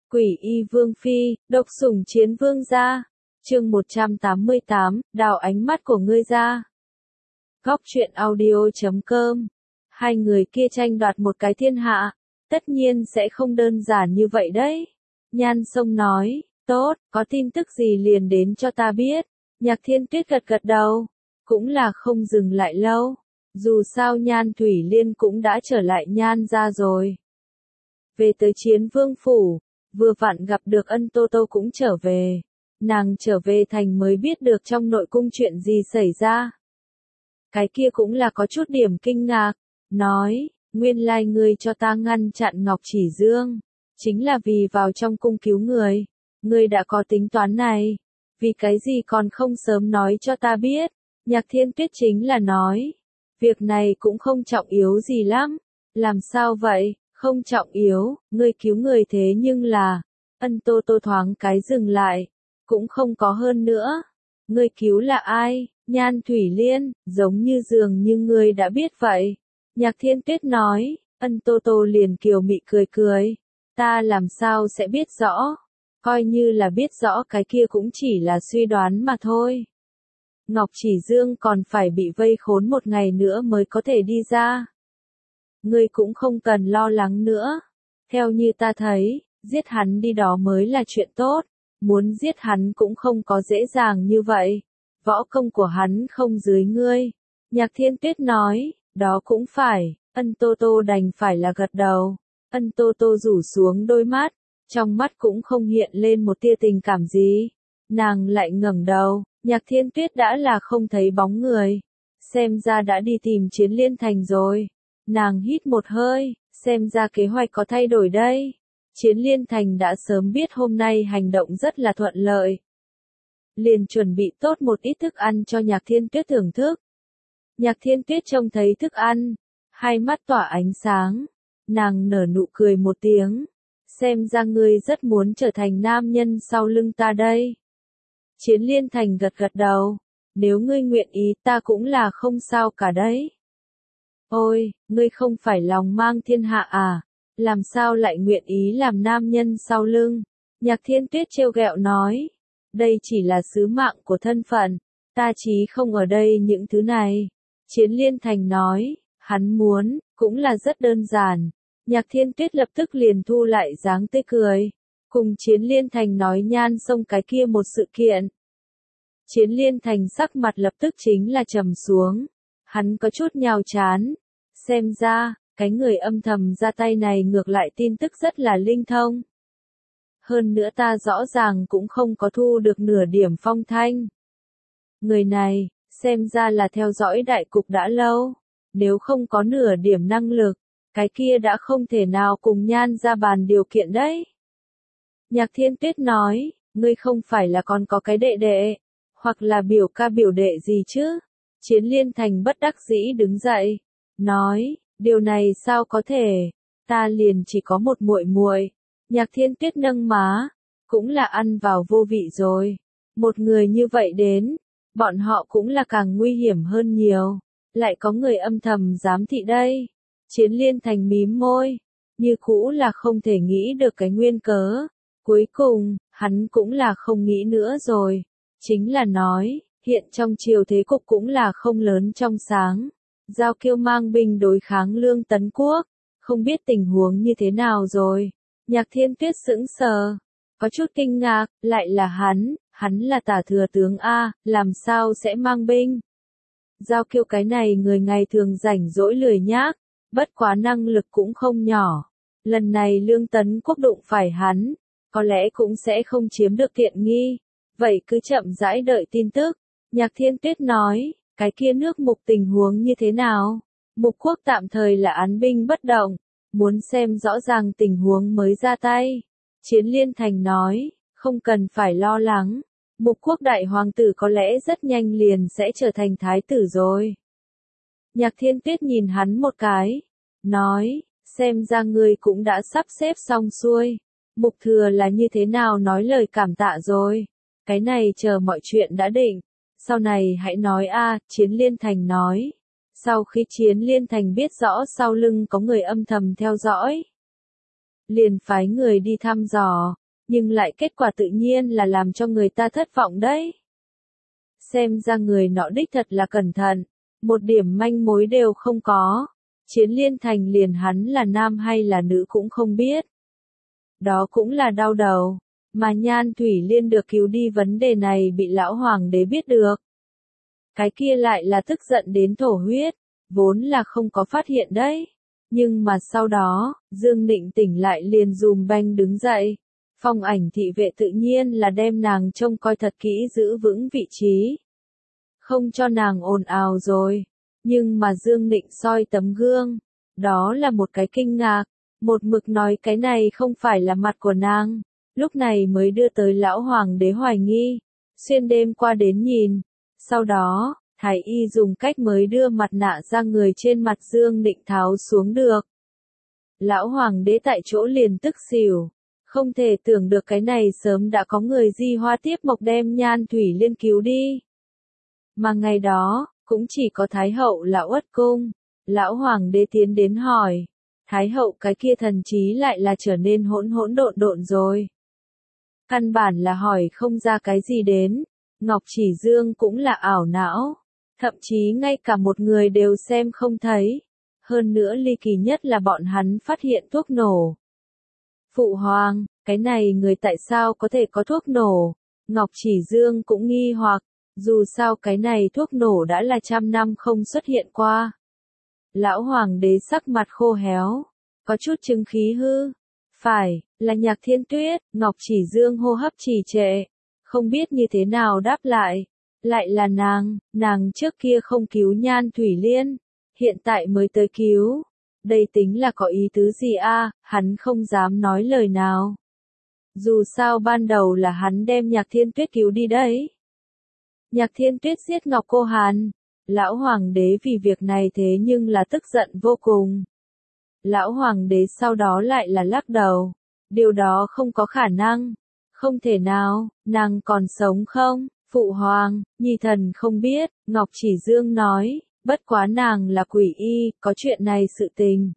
Quỷ y vương phi, độc sủng chiến vương gia. Chương 188, đào ánh mắt của ngươi ra. Góc truyện audio.com. Hai người kia tranh đoạt một cái thiên hạ, tất nhiên sẽ không đơn giản như vậy đấy. Nhan Sông nói, tốt, có tin tức gì liền đến cho ta biết. Nhạc Thiên Tuyết gật gật đầu, cũng là không dừng lại lâu. Dù sao Nhan Thủy Liên cũng đã trở lại Nhan ra rồi. Về tới Chiến Vương phủ, vừa vặn gặp được Ân Tô Tô cũng trở về. Nàng trở về thành mới biết được trong nội cung chuyện gì xảy ra. Cái kia cũng là có chút điểm kinh ngạc, nói, nguyên lai ngươi cho ta ngăn chặn Ngọc Chỉ Dương, chính là vì vào trong cung cứu người. Ngươi đã có tính toán này, vì cái gì còn không sớm nói cho ta biết. Nhạc Thiên Tuyết chính là nói, việc này cũng không trọng yếu gì lắm. Làm sao vậy, không trọng yếu, ngươi cứu người thế nhưng là, Ân Tô Tô thoáng cái dừng lại, cũng không có hơn nữa. Ngươi cứu là ai? Nhan Thủy Liên, giống như dường như ngươi đã biết vậy. Nhạc Thiên Tuyết nói, Ân Tô Tô liền kiều mị cười cười. Ta làm sao sẽ biết rõ? Coi như là biết rõ cái kia cũng chỉ là suy đoán mà thôi. Ngọc Chỉ Dương còn phải bị vây khốn một ngày nữa mới có thể đi ra. Ngươi cũng không cần lo lắng nữa. Theo như ta thấy, giết hắn đi đó mới là chuyện tốt. Muốn giết hắn cũng không có dễ dàng như vậy. Võ công của hắn không dưới ngươi. Nhạc Thiên Tuyết nói, đó cũng phải. Ân Tô Tô đành phải là gật đầu. Ân Tô Tô rủ xuống đôi mắt, trong mắt cũng không hiện lên một tia tình cảm gì. Nàng lại ngẩng đầu, Nhạc Thiên Tuyết đã là không thấy bóng người. Xem ra đã đi tìm Chiến Liên Thành rồi. Nàng hít một hơi, xem ra kế hoạch có thay đổi đây. Chiến Liên Thành đã sớm biết hôm nay hành động rất là thuận lợi. Liền chuẩn bị tốt một ít thức ăn cho Nhạc Thiên Tuyết thưởng thức. Nhạc Thiên Tuyết trông thấy thức ăn, hai mắt tỏa ánh sáng. Nàng nở nụ cười một tiếng. Xem ra ngươi rất muốn trở thành nam nhân sau lưng ta đây. Chiến Liên Thành gật gật đầu. Nếu ngươi nguyện ý ta cũng là không sao cả đấy. Ôi, ngươi không phải lòng mang thiên hạ à? Làm sao lại nguyện ý làm nam nhân sau lưng? Nhạc Thiên Tuyết trêu ghẹo nói. Đây chỉ là sứ mạng của thân phận. Ta chí không ở đây những thứ này. Chiến Liên Thành nói. Hắn muốn, cũng là rất đơn giản. Nhạc Thiên Tuyết lập tức liền thu lại dáng tươi cười. Cùng Chiến Liên Thành nói Nhan Sông cái kia một sự kiện. Chiến Liên Thành sắc mặt lập tức chính là trầm xuống. Hắn có chút nhào chán. Xem ra, cái người âm thầm ra tay này ngược lại tin tức rất là linh thông. Hơn nữa ta rõ ràng cũng không có thu được nửa điểm phong thanh. Người này, xem ra là theo dõi đại cục đã lâu. Nếu không có nửa điểm năng lực, cái kia đã không thể nào cùng Nhan ra bàn điều kiện đấy. Nhạc Thiên Tuyết nói, ngươi không phải là còn có cái đệ đệ, hoặc là biểu ca biểu đệ gì chứ? Chiến Liên Thành bất đắc dĩ đứng dậy, nói, điều này sao có thể, ta liền chỉ có một muội muội. Nhạc Thiên Tuyết nâng má, cũng là ăn vào vô vị rồi. Một người như vậy đến, bọn họ cũng là càng nguy hiểm hơn nhiều. Lại có người âm thầm giám thị đây. Chiến Liên Thành mím môi, như cũ là không thể nghĩ được cái nguyên cớ. Cuối cùng, hắn cũng là không nghĩ nữa rồi. Chính là nói, hiện trong triều thế cục cũng là không lớn trong sáng. Giao Kiêu mang binh đối kháng Lương Tấn Quốc, không biết tình huống như thế nào rồi. Nhạc Thiên Tuyết sững sờ, có chút kinh ngạc, lại là hắn là tả thừa tướng A, làm sao sẽ mang binh. Giao Kiêu cái này người ngày thường rảnh rỗi lười nhác, bất quá năng lực cũng không nhỏ. Lần này Lương Tấn Quốc đụng phải hắn, có lẽ cũng sẽ không chiếm được tiện nghi. Vậy cứ chậm rãi đợi tin tức. Nhạc Thiên Tuyết nói, cái kia nước Mục tình huống như thế nào? Mục quốc tạm thời là án binh bất động, muốn xem rõ ràng tình huống mới ra tay. Chiến Liên Thành nói, không cần phải lo lắng. Mục quốc đại hoàng tử có lẽ rất nhanh liền sẽ trở thành thái tử rồi. Nhạc Thiên Tuyết nhìn hắn một cái, nói, xem ra ngươi cũng đã sắp xếp xong xuôi. Mục thừa là như thế nào nói lời cảm tạ rồi. Cái này chờ mọi chuyện đã định. Sau này hãy nói a. Chiến Liên Thành nói. Sau khi Chiến Liên Thành biết rõ sau lưng có người âm thầm theo dõi, liền phái người đi thăm dò, nhưng lại kết quả tự nhiên là làm cho người ta thất vọng đấy. Xem ra người nọ đích thật là cẩn thận, một điểm manh mối đều không có. Chiến Liên Thành liền hắn là nam hay là nữ cũng không biết. Đó cũng là đau đầu, mà Nhan Thủy Liên được cứu đi vấn đề này bị lão hoàng đế biết được. Cái kia lại là tức giận đến thổ huyết, vốn là không có phát hiện đấy. Nhưng mà sau đó, Dương Nịnh tỉnh lại liền dùm banh đứng dậy. Phong Ảnh thị vệ tự nhiên là đem nàng trông coi thật kỹ giữ vững vị trí. Không cho nàng ồn ào rồi. Nhưng mà Dương Nịnh soi tấm gương. Đó là một cái kinh ngạc. Một mực nói cái này không phải là mặt của nàng. Lúc này mới đưa tới lão hoàng đế hoài nghi. Xuyên đêm qua đến nhìn. Sau đó, thái y dùng cách mới đưa mặt nạ ra người trên mặt Dương Nịnh tháo xuống được. Lão hoàng đế tại chỗ liền tức xỉu. Không thể tưởng được cái này sớm đã có người di hoa tiếp mộc đem Nhan Thủy Liên cứu đi. Mà ngày đó, cũng chỉ có Thái hậu là Uất Cung. Lão hoàng đế tiến đến hỏi. Thái hậu cái kia thần trí lại là trở nên hỗn hỗn độn độn rồi. Căn bản là hỏi không ra cái gì đến. Ngọc Chỉ Dương cũng là ảo não. Thậm chí ngay cả một người đều xem không thấy. Hơn nữa ly kỳ nhất là bọn hắn phát hiện thuốc nổ. Phụ hoàng, cái này người tại sao có thể có thuốc nổ? Ngọc Chỉ Dương cũng nghi hoặc, dù sao cái này thuốc nổ đã là 100 năm không xuất hiện qua. Lão hoàng đế sắc mặt khô héo, có chút chứng khí hư. Phải, là Nhạc Thiên Tuyết. Ngọc Chỉ Dương hô hấp trì trệ, không biết như thế nào đáp lại. Lại là nàng trước kia không cứu Nhan Thủy Liên, hiện tại mới tới cứu. Đây tính là có ý tứ gì a? Hắn không dám nói lời nào. Dù sao ban đầu là hắn đem Nhạc Thiên Tuyết cứu đi đấy. Nhạc Thiên Tuyết giết Ngọc Cô Hàn. Lão hoàng đế vì việc này thế nhưng là tức giận vô cùng. Lão hoàng đế sau đó lại là lắc đầu. Điều đó không có khả năng. Không thể nào, nàng còn sống không? Phụ hoàng, nhi thần không biết, Ngọc Chỉ Dương nói, bất quá nàng là quỷ y, có chuyện này sự tình.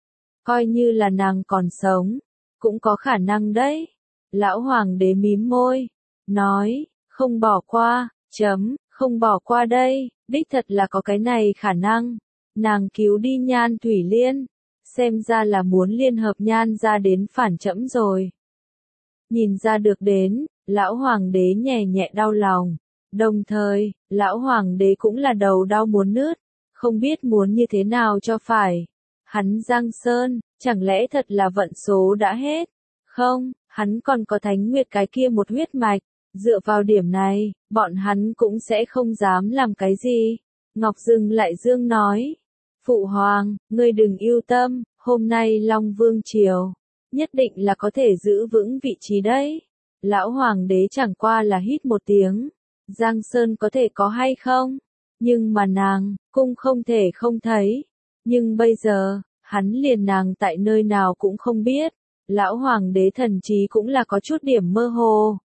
Coi như là nàng còn sống, cũng có khả năng đấy. Lão hoàng đế mím môi, nói, không bỏ qua, không bỏ qua đây, đích thật là có cái này khả năng. Nàng cứu đi Nhan Thủy Liên, xem ra là muốn liên hợp Nhan ra đến phản trẫm rồi. Nhìn ra được đến, lão hoàng đế nhẹ nhẹ đau lòng. Đồng thời, lão hoàng đế cũng là đầu đau muốn nứt, không biết muốn như thế nào cho phải. Hắn Giang Sơn, chẳng lẽ thật là vận số đã hết? Không, hắn còn có Thánh Nguyệt cái kia một huyết mạch. Dựa vào điểm này, bọn hắn cũng sẽ không dám làm cái gì. Ngọc Dừng lại Dương nói. Phụ hoàng, ngươi đừng yêu tâm, hôm nay Long Vương Triều nhất định là có thể giữ vững vị trí đấy. Lão hoàng đế chẳng qua là hít một tiếng. Giang Sơn có thể có hay không? Nhưng mà nàng, cũng không thể không thấy. Nhưng bây giờ, hắn liền nàng tại nơi nào cũng không biết. Lão hoàng đế thần trí cũng là có chút điểm mơ hồ.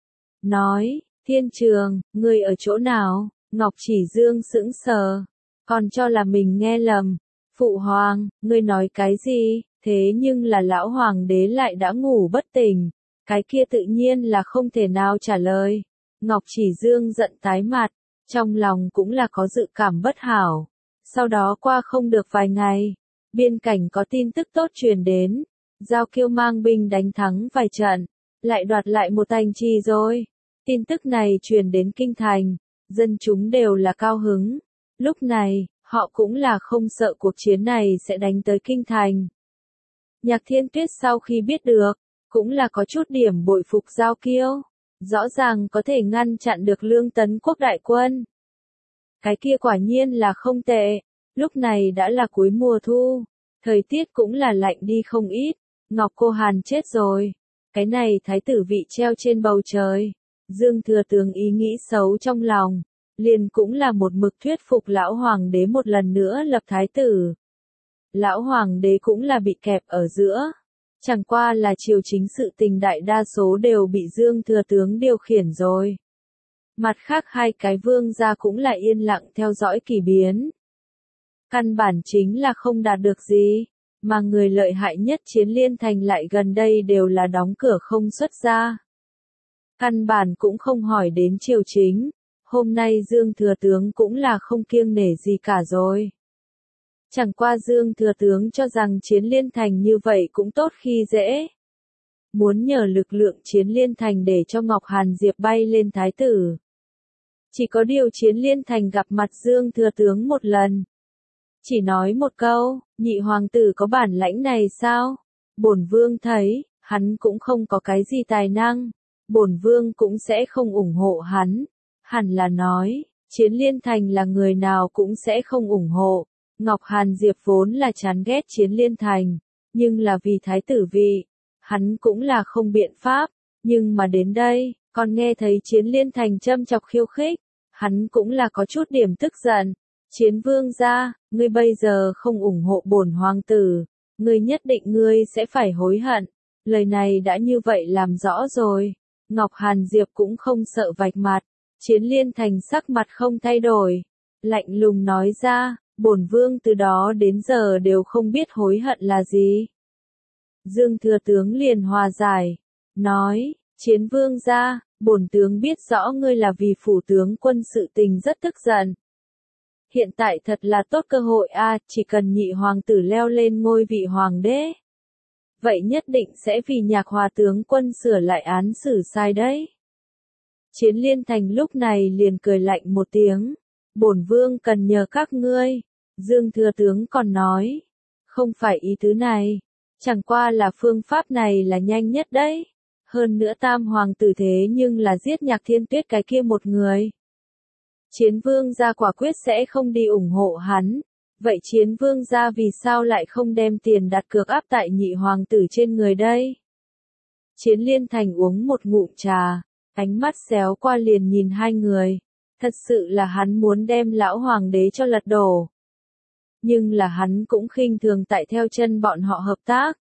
Nói, Thiên Trường, ngươi ở chỗ nào? Ngọc Chỉ Dương sững sờ, còn cho là mình nghe lầm. Phụ hoàng, ngươi nói cái gì? Thế nhưng là lão hoàng đế lại đã ngủ bất tỉnh. Cái kia tự nhiên là không thể nào trả lời. Ngọc Chỉ Dương giận tái mặt, trong lòng cũng là có dự cảm bất hảo. Sau đó qua không được vài ngày, biên cảnh có tin tức tốt truyền đến. Giao Kiêu mang binh đánh thắng vài trận, lại đoạt lại một thành trì rồi. Tin tức này truyền đến kinh thành, dân chúng đều là cao hứng. Lúc này, họ cũng là không sợ cuộc chiến này sẽ đánh tới kinh thành. Nhạc Thiên Tuyết sau khi biết được, cũng là có chút điểm bội phục Giao Kiêu. Rõ ràng có thể ngăn chặn được Lương Tấn Quốc đại quân. Cái kia quả nhiên là không tệ. Lúc này đã là cuối mùa thu, thời tiết cũng là lạnh đi không ít. Ngọc Cô Hàn chết rồi. Cái này thái tử vị treo trên bầu trời. Dương Thừa Tướng ý nghĩ xấu trong lòng, liền cũng là một mực thuyết phục lão hoàng đế một lần nữa lập thái tử. Lão hoàng đế cũng là bị kẹp ở giữa. Chẳng qua là triều chính sự tình đại đa số đều bị Dương Thừa Tướng điều khiển rồi. Mặt khác hai cái vương gia cũng là yên lặng theo dõi kỳ biến. Căn bản chính là không đạt được gì. mà người lợi hại nhất Chiến Liên Thành lại gần đây đều là đóng cửa không xuất ra. Căn bản cũng không hỏi đến triều chính, hôm nay Dương Thừa Tướng cũng là không kiêng nể gì cả rồi. Chẳng qua Dương Thừa Tướng cho rằng Chiến Liên Thành như vậy cũng tốt khi dễ. Muốn nhờ lực lượng Chiến Liên Thành để cho Ngọc Hàn Diệp bay lên thái tử. Chỉ có điều Chiến Liên Thành gặp mặt Dương Thừa Tướng một lần. Chỉ nói một câu, nhị hoàng tử có bản lãnh này sao? Bổn vương thấy, hắn cũng không có cái gì tài năng. Bổn vương cũng sẽ không ủng hộ hắn. Hẳn là nói, Chiến Liên Thành là người nào cũng sẽ không ủng hộ. Ngọc Hàn Diệp vốn là chán ghét Chiến Liên Thành, nhưng là vì thái tử vị, hắn cũng là không biện pháp, nhưng mà đến đây, còn nghe thấy Chiến Liên Thành châm chọc khiêu khích, hắn cũng là có chút điểm tức giận. Chiến vương gia, ngươi bây giờ không ủng hộ bổn hoàng tử, ngươi nhất định ngươi sẽ phải hối hận. Lời này đã như vậy làm rõ rồi. Ngọc Hàn Diệp cũng không sợ vạch mặt, Chiến Liên Thành sắc mặt không thay đổi, lạnh lùng nói ra, bổn vương từ đó đến giờ đều không biết hối hận là gì. Dương Thừa Tướng liền hòa giải, nói, Chiến vương gia, bổn tướng biết rõ ngươi là vì phủ tướng quân sự tình rất tức giận. Hiện tại thật là tốt cơ hội chỉ cần nhị hoàng tử leo lên ngôi vị hoàng đế. Vậy nhất định sẽ vì Nhạc Hòa tướng quân sửa lại án xử sai đấy. Chiến Liên Thành lúc này liền cười lạnh một tiếng. Bổn vương cần nhờ các ngươi. Dương Thừa Tướng còn nói. Không phải ý tứ này. Chẳng qua là phương pháp này là nhanh nhất đấy. Hơn nữa tam hoàng tử thế nhưng là giết Nhạc Thiên Tuyết cái kia một người. Chiến vương gia quả quyết sẽ không đi ủng hộ hắn. Vậy Chiến vương gia vì sao lại không đem tiền đặt cược áp tại nhị hoàng tử trên người đây? Chiến Liên Thành uống một ngụm trà, ánh mắt xéo qua liền nhìn hai người. Thật sự là hắn muốn đem lão hoàng đế cho lật đổ. Nhưng là hắn cũng khinh thường tại theo chân bọn họ hợp tác.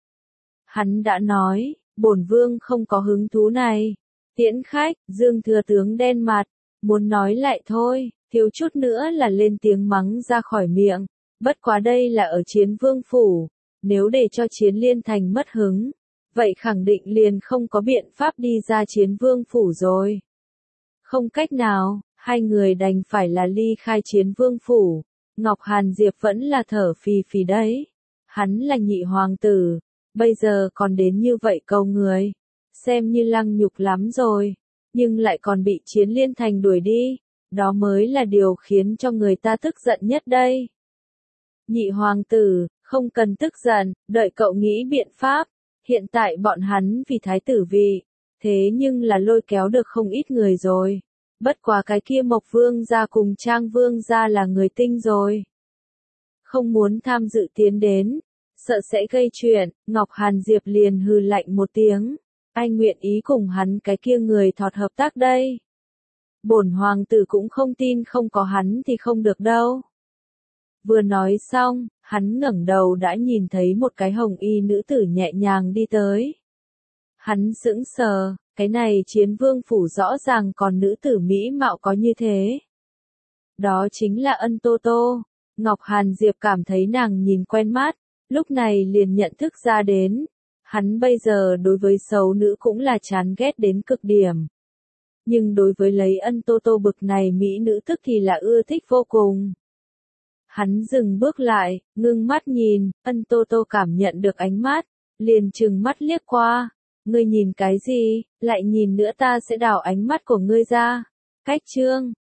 Hắn đã nói, bổn vương không có hứng thú này. Tiễn khách, Dương Thừa Tướng đen mặt, muốn nói lại thôi, thiếu chút nữa là lên tiếng mắng ra khỏi miệng. Bất quá đây là ở Chiến Vương phủ, nếu để cho Chiến Liên Thành mất hứng, vậy khẳng định liền không có biện pháp đi ra Chiến Vương phủ rồi. Không cách nào, hai người đành phải là ly khai Chiến Vương phủ. Ngọc Hàn Diệp vẫn là thở phì phì đấy. Hắn là nhị hoàng tử, bây giờ còn đến như vậy câu người, xem như lăng nhục lắm rồi, nhưng lại còn bị Chiến Liên Thành đuổi đi, đó mới là điều khiến cho người ta tức giận nhất đây. Nhị hoàng tử, không cần tức giận, đợi cậu nghĩ biện pháp. Hiện tại bọn hắn vì thái tử vị, thế nhưng là lôi kéo được không ít người rồi. Bất quá cái kia Mộc Vương gia cùng Trang Vương gia là người tinh rồi. Không muốn tham dự tiến đến, sợ sẽ gây chuyện, Ngọc Hàn Diệp liền hừ lạnh một tiếng. Anh nguyện ý cùng hắn cái kia người thọt hợp tác đây. Bổn hoàng tử cũng không tin không có hắn thì không được đâu. Vừa nói xong, hắn ngẩng đầu đã nhìn thấy một cái hồng y nữ tử nhẹ nhàng đi tới. Hắn sững sờ, cái này Chiến Vương phủ rõ ràng còn nữ tử mỹ mạo có như thế. Đó chính là Ân Tô Tô. Ngọc Hàn Diệp cảm thấy nàng nhìn quen mắt, lúc này liền nhận thức ra đến. Hắn bây giờ đối với xấu nữ cũng là chán ghét đến cực điểm. Nhưng đối với lấy Ân Tô Tô bực này mỹ nữ tức thì là ưa thích vô cùng. Hắn dừng bước lại, ngưng mắt nhìn, Ân Tô Tô cảm nhận được ánh mắt, liền trừng mắt liếc qua. Ngươi nhìn cái gì, lại nhìn nữa ta sẽ đảo ánh mắt của ngươi ra. Cách chương